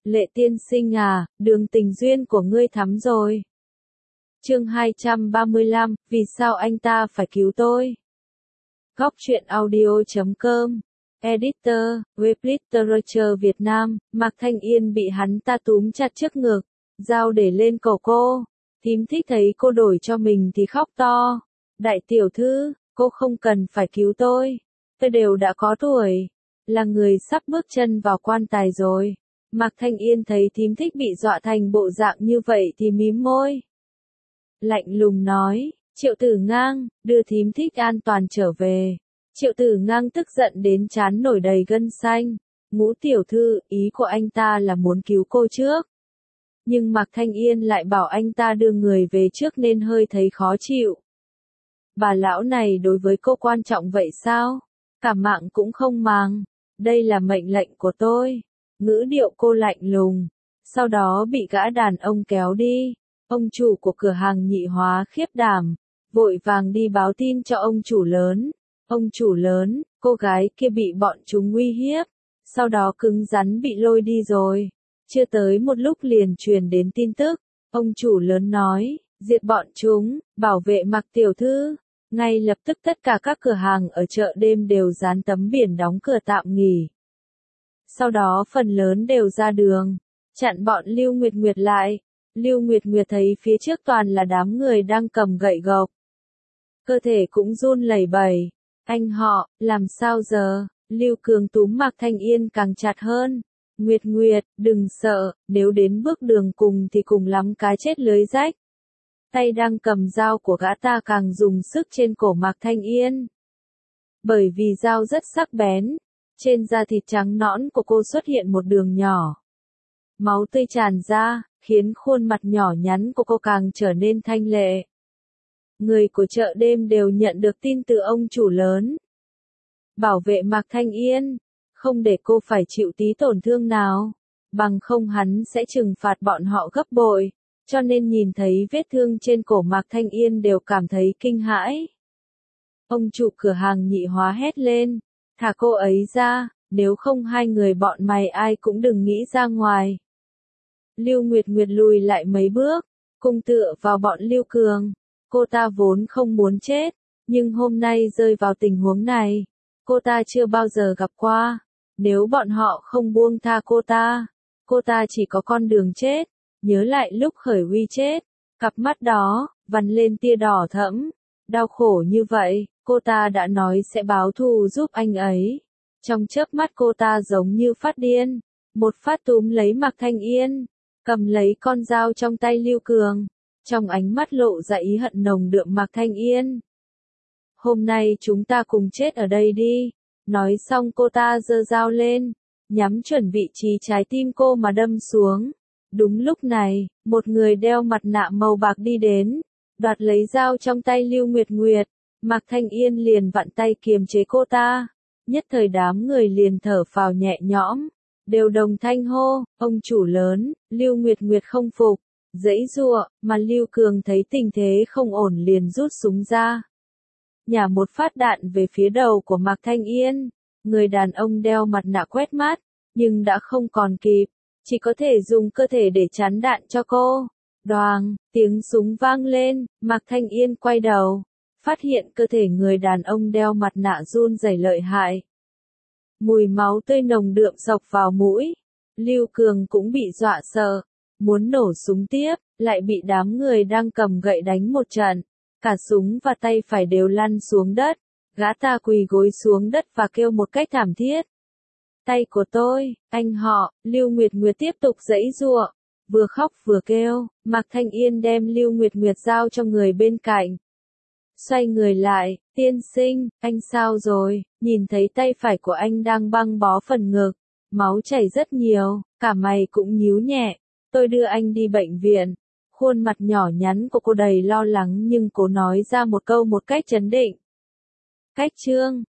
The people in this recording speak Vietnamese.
Lệ tiên sinh à, đường tình duyên của ngươi thắm rồi. Chương 235, vì sao anh ta phải cứu tôi? Góc truyện audio.com. Editor, Web Literature Việt Nam. Mạc Thanh Yên bị hắn ta túm chặt trước ngực, dao để lên cổ cô. Thím thích thấy cô đổi cho mình thì khóc to. Đại tiểu thư, cô không cần phải cứu tôi. Tôi đều đã có tuổi, là người sắp bước chân vào quan tài rồi. Mạc Thanh Yên thấy thím thích bị dọa thành bộ dạng như vậy thì mím môi. Lạnh lùng nói, Triệu Tử Ngang, đưa thím thích an toàn trở về. Triệu Tử Ngang tức giận đến trán nổi đầy gân xanh. Ngũ tiểu thư, ý của anh ta là muốn cứu cô trước. Nhưng Mạc Thanh Yên lại bảo anh ta đưa người về trước nên hơi thấy khó chịu. Bà lão này đối với cô quan trọng vậy sao? Cả mạng cũng không màng. Đây là mệnh lệnh của tôi. Ngữ điệu cô lạnh lùng. Sau đó bị gã đàn ông kéo đi. Ông chủ của cửa hàng Nhị Hóa khiếp đảm, vội vàng đi báo tin cho ông chủ lớn. Ông chủ lớn, cô gái kia bị bọn chúng uy hiếp, sau đó cứng rắn bị lôi đi rồi. Chưa tới một lúc liền truyền đến tin tức, ông chủ lớn nói, diệt bọn chúng, bảo vệ Mạc tiểu thư. Ngay lập tức tất cả các cửa hàng ở chợ đêm đều dán tấm biển đóng cửa tạm nghỉ. Sau đó phần lớn đều ra đường, chặn bọn Lưu Nguyệt Nguyệt lại. Lưu Nguyệt Nguyệt thấy phía trước toàn là đám người đang cầm gậy gộc. Cơ thể cũng run lẩy bẩy. Anh họ, làm sao giờ? Lưu Cường túm Mạc Thanh Yên càng chặt hơn. Nguyệt Nguyệt, đừng sợ, nếu đến bước đường cùng thì cùng lắm cá chết lưới rách. Tay đang cầm dao của gã ta càng dùng sức trên cổ Mạc Thanh Yên. Bởi vì dao rất sắc bén, trên da thịt trắng nõn của cô xuất hiện một đường nhỏ. Máu tươi tràn ra, khiến khuôn mặt nhỏ nhắn của cô càng trở nên thanh lệ. Người của chợ đêm đều nhận được tin từ ông chủ lớn. Bảo vệ Mạc Thanh Yên, không để cô phải chịu tí tổn thương nào, bằng không hắn sẽ trừng phạt bọn họ gấp bội, cho nên nhìn thấy vết thương trên cổ Mạc Thanh Yên đều cảm thấy kinh hãi. Ông chủ cửa hàng Nhị Hóa hét lên, thả cô ấy ra, nếu không hai người bọn mày ai cũng đừng nghĩ ra ngoài. Lưu Nguyệt Nguyệt lùi lại mấy bước, cung tựa vào bọn Lưu Cường. Cô ta vốn không muốn chết, nhưng hôm nay rơi vào tình huống này, cô ta chưa bao giờ gặp qua. Nếu bọn họ không buông tha cô ta chỉ có con đường chết. Nhớ lại lúc khởi uy chết, cặp mắt đó, vằn lên tia đỏ thẫm. Đau khổ như vậy, cô ta đã nói sẽ báo thù giúp anh ấy. Trong chớp mắt cô ta giống như phát điên, một phát túm lấy Mạc Thanh Yên, cầm lấy con dao trong tay Lưu Cường, trong ánh mắt lộ ra ý hận nồng đượm Mạc Thanh Yên. Hôm nay chúng ta cùng chết ở đây đi. Nói xong cô ta giơ dao lên, nhắm chuẩn vị trí trái tim cô mà đâm xuống. Đúng lúc này, một người đeo mặt nạ màu bạc đi đến, đoạt lấy dao trong tay Lưu Nguyệt Nguyệt. Mạc Thanh Yên liền vặn tay kiềm chế cô ta. Nhất thời đám người liền thở phào nhẹ nhõm, đều đồng thanh hô, ông chủ lớn. Lưu Nguyệt Nguyệt không phục, giãy giụa, mà Lưu Cường thấy tình thế không ổn liền rút súng ra. Nhả một phát đạn về phía đầu của Mạc Thanh Yên. Người đàn ông đeo mặt nạ quét mắt, nhưng đã không còn kịp, chỉ có thể dùng cơ thể để chắn đạn cho cô. Đoàng, tiếng súng vang lên, Mạc Thanh Yên quay đầu, phát hiện cơ thể người đàn ông đeo mặt nạ run rẩy lợi hại. Mùi máu tươi nồng đượm xộc vào mũi. Lưu Cường cũng bị dọa sợ, muốn nổ súng tiếp, lại bị đám người đang cầm gậy đánh một trận. Cả súng và tay phải đều lăn xuống đất. Gã ta quỳ gối xuống đất và kêu một cách thảm thiết. Tay của tôi, anh họ. Lưu Nguyệt Nguyệt tiếp tục giãy giụa, vừa khóc vừa kêu. Mạc Thanh Yên đem Lưu Nguyệt Nguyệt giao cho người bên cạnh. Xoay người lại, tiên sinh, anh sao rồi? Nhìn thấy tay phải của anh đang băng bó phần ngực, máu chảy rất nhiều, cả mày cũng nhíu nhẹ. Tôi đưa anh đi bệnh viện. Khuôn mặt nhỏ nhắn của cô đầy lo lắng nhưng cô nói ra một câu một cách trấn định. Cách chương